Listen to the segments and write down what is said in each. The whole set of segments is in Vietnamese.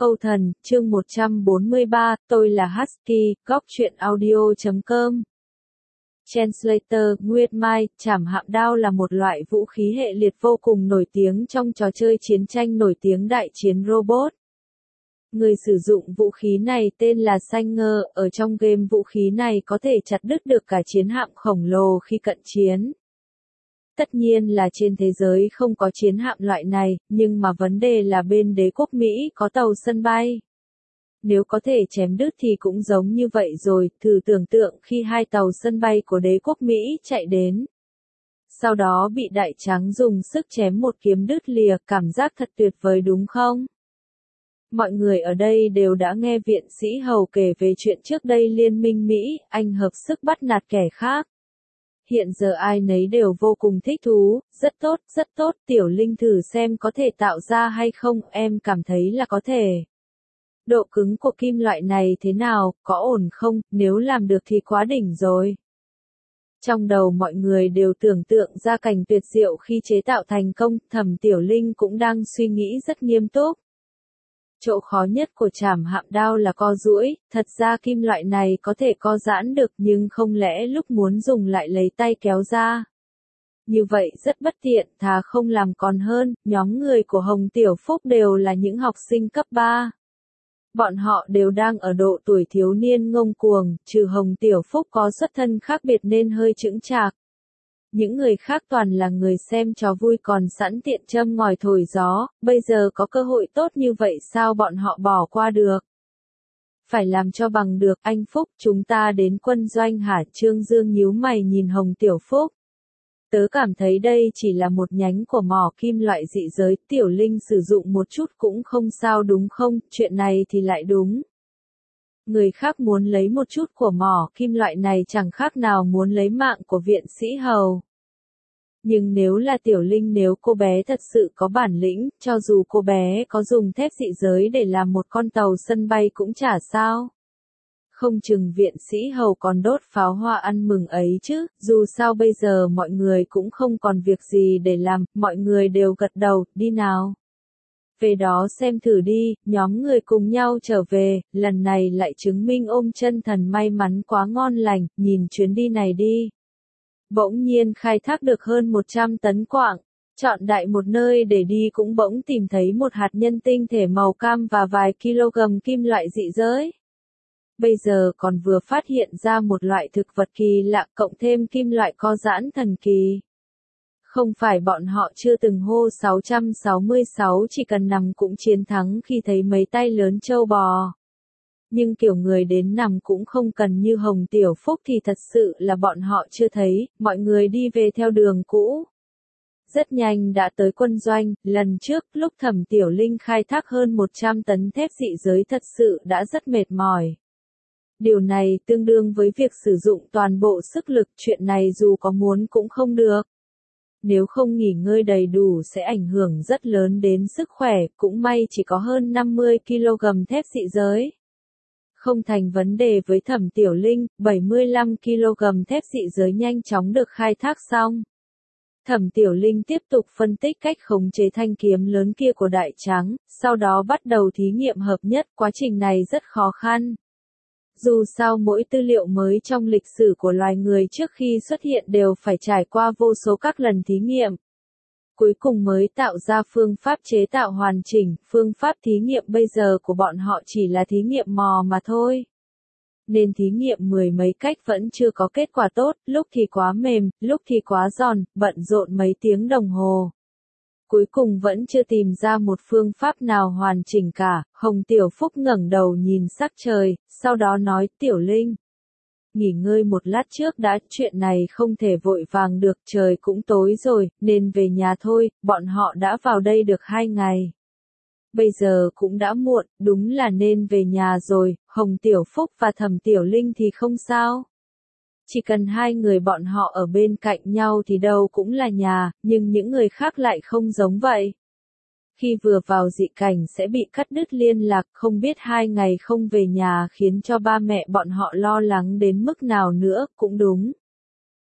Câu thần, chương 143, tôi là Husky, góc truyện audio.com. Translator, Nguyệt Mai, trảm hạm đao là một loại vũ khí hệ liệt vô cùng nổi tiếng trong trò chơi chiến tranh nổi tiếng Đại chiến Robot. Người sử dụng vũ khí này tên là Sanger, ở trong game vũ khí này có thể chặt đứt được cả chiến hạm khổng lồ khi cận chiến. Tất nhiên là trên thế giới không có chiến hạm loại này, nhưng mà vấn đề là bên đế quốc Mỹ có tàu sân bay. Nếu có thể chém đứt thì cũng giống như vậy rồi, thử tưởng tượng khi hai tàu sân bay của đế quốc Mỹ chạy đến. Sau đó bị Đại Trắng dùng sức chém một kiếm đứt lìa, cảm giác thật tuyệt vời đúng không? Mọi người ở đây đều đã nghe viện sĩ Hầu kể về chuyện trước đây Liên minh Mỹ, Anh hợp sức bắt nạt kẻ khác. Hiện giờ ai nấy đều vô cùng thích thú, rất tốt, Tiểu Linh thử xem có thể tạo ra hay không, em cảm thấy là có thể. Độ cứng của kim loại này thế nào, có ổn không, nếu làm được thì quá đỉnh rồi. Trong đầu mọi người đều tưởng tượng ra cảnh tuyệt diệu khi chế tạo thành công, Thẩm Tiểu Linh cũng đang suy nghĩ rất nghiêm túc. Chỗ khó nhất của trảm hạm đao là co duỗi, thật ra kim loại này có thể co giãn được nhưng không lẽ lúc muốn dùng lại lấy tay kéo ra. Như vậy rất bất tiện, thà không làm còn hơn, nhóm người của Hồng Tiểu Phúc đều là những học sinh cấp 3. Bọn họ đều đang ở độ tuổi thiếu niên ngông cuồng, trừ Hồng Tiểu Phúc có xuất thân khác biệt nên hơi chững chạc. Những người khác toàn là người xem trò vui còn sẵn tiện châm ngòi thổi gió, bây giờ có cơ hội tốt như vậy sao bọn họ bỏ qua được. Phải làm cho bằng được, anh Phúc, chúng ta đến quân doanh hả? Trương Dương nhíu mày nhìn Hồng Tiểu Phúc. Tớ cảm thấy đây chỉ là một nhánh của mỏ kim loại dị giới, Tiểu Linh sử dụng một chút cũng không sao đúng không, chuyện này thì lại đúng. Người khác muốn lấy một chút của mỏ kim loại này chẳng khác nào muốn lấy mạng của viện sĩ Hầu. Nhưng nếu là Tiểu Linh, nếu cô bé thật sự có bản lĩnh, cho dù cô bé có dùng thép dị giới để làm một con tàu sân bay cũng chả sao. Không chừng viện sĩ Hầu còn đốt pháo hoa ăn mừng ấy chứ, dù sao bây giờ mọi người cũng không còn việc gì để làm, mọi người đều gật đầu, đi nào. Về đó xem thử đi, nhóm người cùng nhau trở về, lần này lại chứng minh ôm chân thần may mắn quá ngon lành, nhìn chuyến đi này đi. Bỗng nhiên khai thác được hơn 100 tấn quặng, chọn đại một nơi để đi cũng bỗng tìm thấy một hạt nhân tinh thể màu cam và vài kg kim loại dị giới. Bây giờ còn vừa phát hiện ra một loại thực vật kỳ lạ cộng thêm kim loại co giãn thần kỳ. Không phải bọn họ chưa từng hô 666 chỉ cần nằm cũng chiến thắng khi thấy mấy tay lớn trâu bò. Nhưng kiểu người đến nằm cũng không cần như Hồng Tiểu Phúc thì thật sự là bọn họ chưa thấy, mọi người đi về theo đường cũ. Rất nhanh đã tới quân doanh, lần trước lúc Thẩm Tiểu Linh khai thác hơn 100 tấn thép dị giới thật sự đã rất mệt mỏi. Điều này tương đương với việc sử dụng toàn bộ sức lực, chuyện này dù có muốn cũng không được. Nếu không nghỉ ngơi đầy đủ sẽ ảnh hưởng rất lớn đến sức khỏe, cũng may chỉ có hơn 50 kg thép dị giới. Không thành vấn đề với Thẩm Tiểu Linh, 75 kg thép dị giới nhanh chóng được khai thác xong. Thẩm Tiểu Linh tiếp tục phân tích cách khống chế thanh kiếm lớn kia của Đại Trắng, sau đó bắt đầu thí nghiệm hợp nhất, quá trình này rất khó khăn. Dù sao mỗi tư liệu mới trong lịch sử của loài người trước khi xuất hiện đều phải trải qua vô số các lần thí nghiệm. Cuối cùng mới tạo ra phương pháp chế tạo hoàn chỉnh, phương pháp thí nghiệm bây giờ của bọn họ chỉ là thí nghiệm mò mà thôi. Nên thí nghiệm mười mấy cách vẫn chưa có kết quả tốt, lúc thì quá mềm, lúc thì quá giòn, bận rộn mấy tiếng đồng hồ. Cuối cùng vẫn chưa tìm ra một phương pháp nào hoàn chỉnh cả, Hồng Tiểu Phúc ngẩng đầu nhìn sắc trời, sau đó nói Tiểu Linh. Nghỉ ngơi một lát trước đã, chuyện này không thể vội vàng được, trời cũng tối rồi, nên về nhà thôi, bọn họ đã vào đây được 2 ngày. Bây giờ cũng đã muộn, đúng là nên về nhà rồi, Hồng Tiểu Phúc và Thẩm Tiểu Linh thì không sao. Chỉ cần hai người bọn họ ở bên cạnh nhau thì đâu cũng là nhà, nhưng những người khác lại không giống vậy. Khi vừa vào dị cảnh sẽ bị cắt đứt liên lạc, không biết 2 ngày không về nhà khiến cho ba mẹ bọn họ lo lắng đến mức nào nữa, cũng đúng.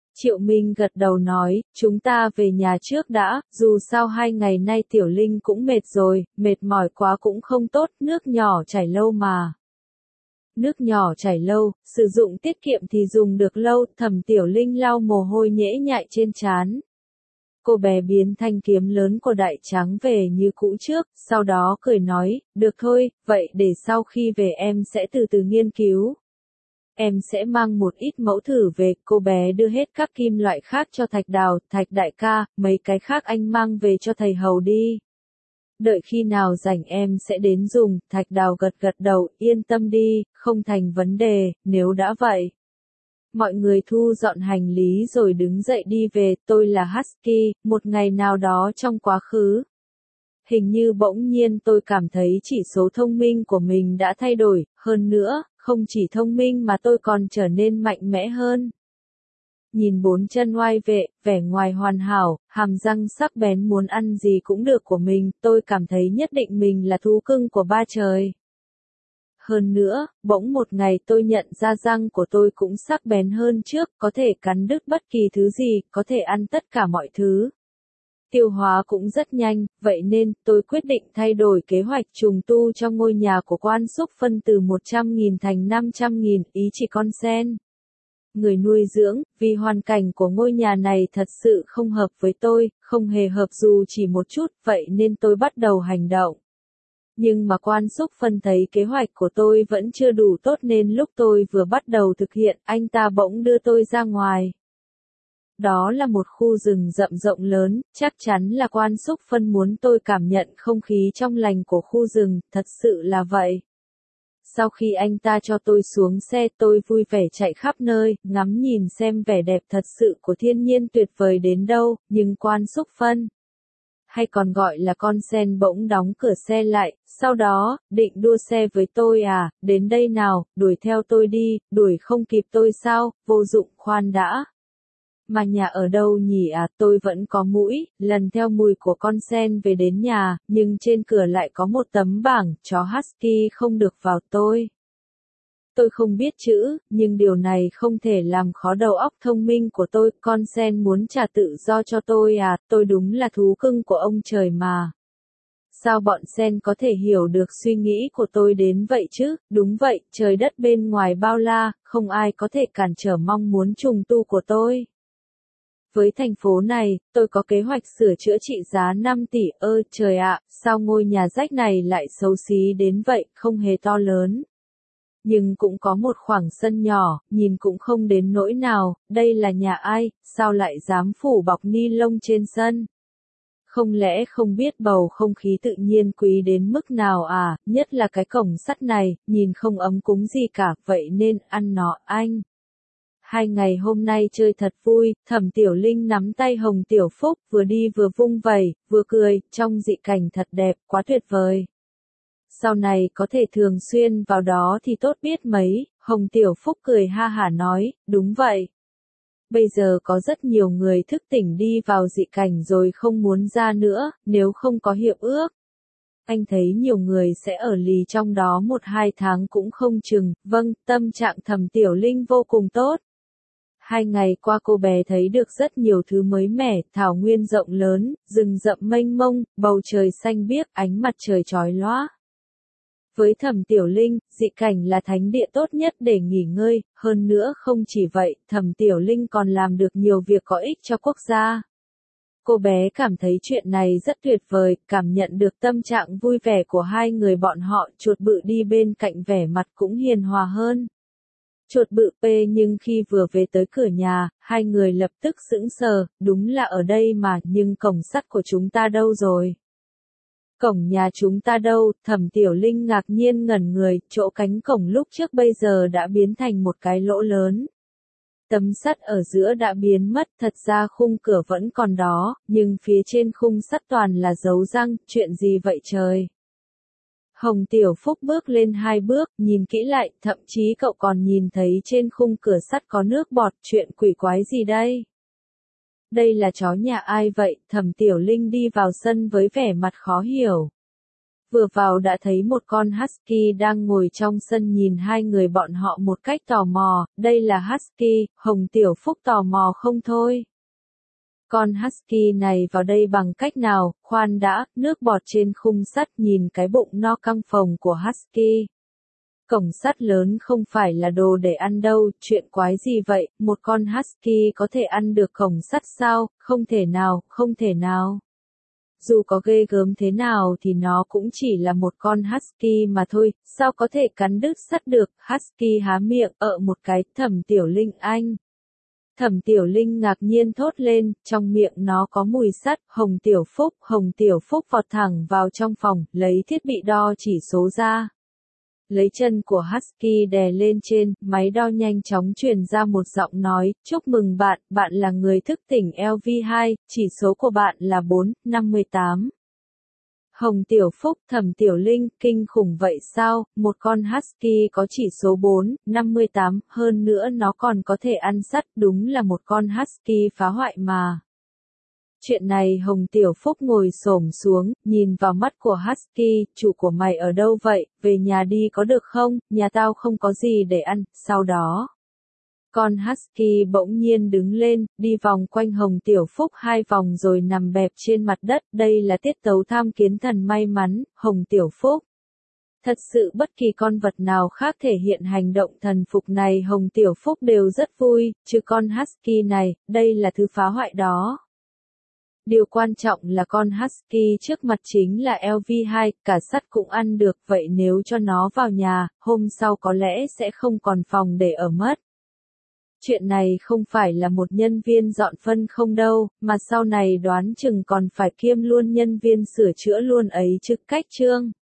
Triệu Minh gật đầu nói, chúng ta về nhà trước đã, dù sao 2 ngày nay Tiểu Linh cũng mệt rồi, mệt mỏi quá cũng không tốt, nước nhỏ chảy lâu mà. Nước nhỏ chảy lâu, sử dụng tiết kiệm thì dùng được lâu, Thẩm Tiểu Linh lau mồ hôi nhễ nhại trên trán. Cô bé biến thanh kiếm lớn của Đại Tráng về như cũ trước, sau đó cười nói, được thôi, vậy để sau khi về em sẽ từ từ nghiên cứu. Em sẽ mang một ít mẫu thử về, cô bé đưa hết các kim loại khác cho Thạch Đào, Thạch đại ca, mấy cái khác anh mang về cho thầy hầu đi. Đợi khi nào rảnh em sẽ đến dùng, Thạch Đào gật gật đầu, yên tâm đi, không thành vấn đề, nếu đã vậy. Mọi người thu dọn hành lý rồi đứng dậy đi về, tôi là Husky, một ngày nào đó trong quá khứ. Hình như bỗng nhiên tôi cảm thấy chỉ số thông minh của mình đã thay đổi, hơn nữa, không chỉ thông minh mà tôi còn trở nên mạnh mẽ hơn. Nhìn 4 chân oai vệ, vẻ ngoài hoàn hảo, hàm răng sắc bén muốn ăn gì cũng được của mình, tôi cảm thấy nhất định mình là thú cưng của ba trời. Hơn nữa, bỗng một ngày tôi nhận ra răng của tôi cũng sắc bén hơn trước, có thể cắn đứt bất kỳ thứ gì, có thể ăn tất cả mọi thứ. Tiêu hóa cũng rất nhanh, vậy nên, tôi quyết định thay đổi kế hoạch trùng tu trong ngôi nhà của Quan Xúc Phân từ 100.000 thành 500.000, ý chỉ con sen. Người nuôi dưỡng, vì hoàn cảnh của ngôi nhà này thật sự không hợp với tôi, không hề hợp dù chỉ một chút, vậy nên tôi bắt đầu hành động. Nhưng mà Quan Xúc Phân thấy kế hoạch của tôi vẫn chưa đủ tốt nên lúc tôi vừa bắt đầu thực hiện, anh ta bỗng đưa tôi ra ngoài. Đó là một khu rừng rậm rộng lớn, chắc chắn là Quan Xúc Phân muốn tôi cảm nhận không khí trong lành của khu rừng, thật sự là vậy. Sau khi anh ta cho tôi xuống xe tôi vui vẻ chạy khắp nơi, ngắm nhìn xem vẻ đẹp thật sự của thiên nhiên tuyệt vời đến đâu, nhưng Quan Xúc Phân, hay còn gọi là con sen bỗng đóng cửa xe lại, sau đó, định đua xe với tôi à, đến đây nào, đuổi theo tôi đi, đuổi không kịp tôi sao, vô dụng, khoan đã. Mà nhà ở đâu nhỉ à, tôi vẫn có mũi, lần theo mùi của con sen về đến nhà, nhưng trên cửa lại có một tấm bảng, chó Husky không được vào tôi. Tôi không biết chữ, nhưng điều này không thể làm khó đầu óc thông minh của tôi, con sen muốn trả tự do cho tôi à, tôi đúng là thú cưng của ông trời mà. Sao bọn sen có thể hiểu được suy nghĩ của tôi đến vậy chứ, đúng vậy, trời đất bên ngoài bao la, không ai có thể cản trở mong muốn trùng tu của tôi. Với thành phố này, tôi có kế hoạch sửa chữa trị giá 5 tỷ, trời ạ, sao ngôi nhà rách này lại xấu xí đến vậy, không hề to lớn. Nhưng cũng có một khoảng sân nhỏ, nhìn cũng không đến nỗi nào, đây là nhà ai, sao lại dám phủ bọc ni lông trên sân. Không lẽ không biết bầu không khí tự nhiên quý đến mức nào à, nhất là cái cổng sắt này, nhìn không ấm cúng gì cả, vậy nên, ăn nó, anh. 2 ngày hôm nay chơi thật vui, Thẩm Tiểu Linh nắm tay Hồng Tiểu Phúc, vừa đi vừa vung vẩy, vừa cười, trong dị cảnh thật đẹp, quá tuyệt vời. Sau này có thể thường xuyên vào đó thì tốt biết mấy, Hồng Tiểu Phúc cười ha hả nói, đúng vậy. Bây giờ có rất nhiều người thức tỉnh đi vào dị cảnh rồi không muốn ra nữa, nếu không có hiệp ước. Anh thấy nhiều người sẽ ở lì trong đó 1-2 tháng cũng không chừng, vâng, tâm trạng Thẩm Tiểu Linh vô cùng tốt. 2 ngày qua cô bé thấy được rất nhiều thứ mới mẻ, thảo nguyên rộng lớn, rừng rậm mênh mông, bầu trời xanh biếc, ánh mặt trời chói lóa. Với Thẩm Tiểu Linh, dị cảnh là thánh địa tốt nhất để nghỉ ngơi, hơn nữa không chỉ vậy, Thẩm Tiểu Linh còn làm được nhiều việc có ích cho quốc gia. Cô bé cảm thấy chuyện này rất tuyệt vời, cảm nhận được tâm trạng vui vẻ của hai người bọn họ, chuột bự đi bên cạnh vẻ mặt cũng hiền hòa hơn. Chuột bự nhưng khi vừa về tới cửa nhà, hai người lập tức sững sờ, đúng là ở đây mà, nhưng cổng sắt của chúng ta đâu rồi? Cổng nhà chúng ta đâu? Thẩm Tiểu Linh ngạc nhiên ngẩn người, chỗ cánh cổng lúc trước bây giờ đã biến thành một cái lỗ lớn. Tấm sắt ở giữa đã biến mất, thật ra khung cửa vẫn còn đó, nhưng phía trên khung sắt toàn là dấu răng, chuyện gì vậy trời? Hồng Tiểu Phúc bước lên 2 bước, nhìn kỹ lại, thậm chí cậu còn nhìn thấy trên khung cửa sắt có nước bọt, chuyện quỷ quái gì đây? Đây là chó nhà ai vậy? Thẩm Tiểu Linh đi vào sân với vẻ mặt khó hiểu. vừa vào đã thấy một con husky đang ngồi trong sân nhìn hai người bọn họ một cách tò mò, đây là husky, Hồng Tiểu Phúc tò mò không thôi. Con husky này vào đây bằng cách nào, khoan đã, nước bọt trên khung sắt nhìn cái bụng no căng phồng của husky. Cổng sắt lớn không phải là đồ để ăn đâu, chuyện quái gì vậy, một con husky có thể ăn được cổng sắt sao, không thể nào, không thể nào. Dù có ghê gớm thế nào thì nó cũng chỉ là một con husky mà thôi, sao có thể cắn đứt sắt được, husky há miệng, một cái, Thẩm Tiểu Linh anh. Thẩm Tiểu Linh ngạc nhiên thốt lên, trong miệng nó có mùi sắt, Hồng Tiểu Phúc vọt thẳng vào trong phòng, lấy thiết bị đo chỉ số ra. Lấy chân của husky đè lên trên, máy đo nhanh chóng truyền ra một giọng nói, chúc mừng bạn, bạn là người thức tỉnh LV2, chỉ số của bạn là 4,58. Hồng Tiểu Phúc, Thẩm Tiểu Linh, kinh khủng vậy sao, một con husky có chỉ số 4,58, hơn nữa nó còn có thể ăn sắt, đúng là một con husky phá hoại mà. Chuyện này Hồng Tiểu Phúc ngồi xổm xuống, nhìn vào mắt của husky, chủ của mày ở đâu vậy, về nhà đi có được không, nhà tao không có gì để ăn, sau đó. Con husky bỗng nhiên đứng lên, đi vòng quanh Hồng Tiểu Phúc 2 vòng rồi nằm bẹp trên mặt đất, đây là tiết tấu tham kiến thần may mắn, Hồng Tiểu Phúc. Thật sự bất kỳ con vật nào khác thể hiện hành động thần phục này Hồng Tiểu Phúc đều rất vui, chứ con husky này, đây là thứ phá hoại đó. Điều quan trọng là con husky trước mặt chính là LV2, cả sắt cũng ăn được, vậy nếu cho nó vào nhà, hôm sau có lẽ sẽ không còn phòng để ở mất. Chuyện này không phải là một nhân viên dọn phân không đâu, mà sau này đoán chừng còn phải kiêm luôn nhân viên sửa chữa luôn ấy chứ cách chương.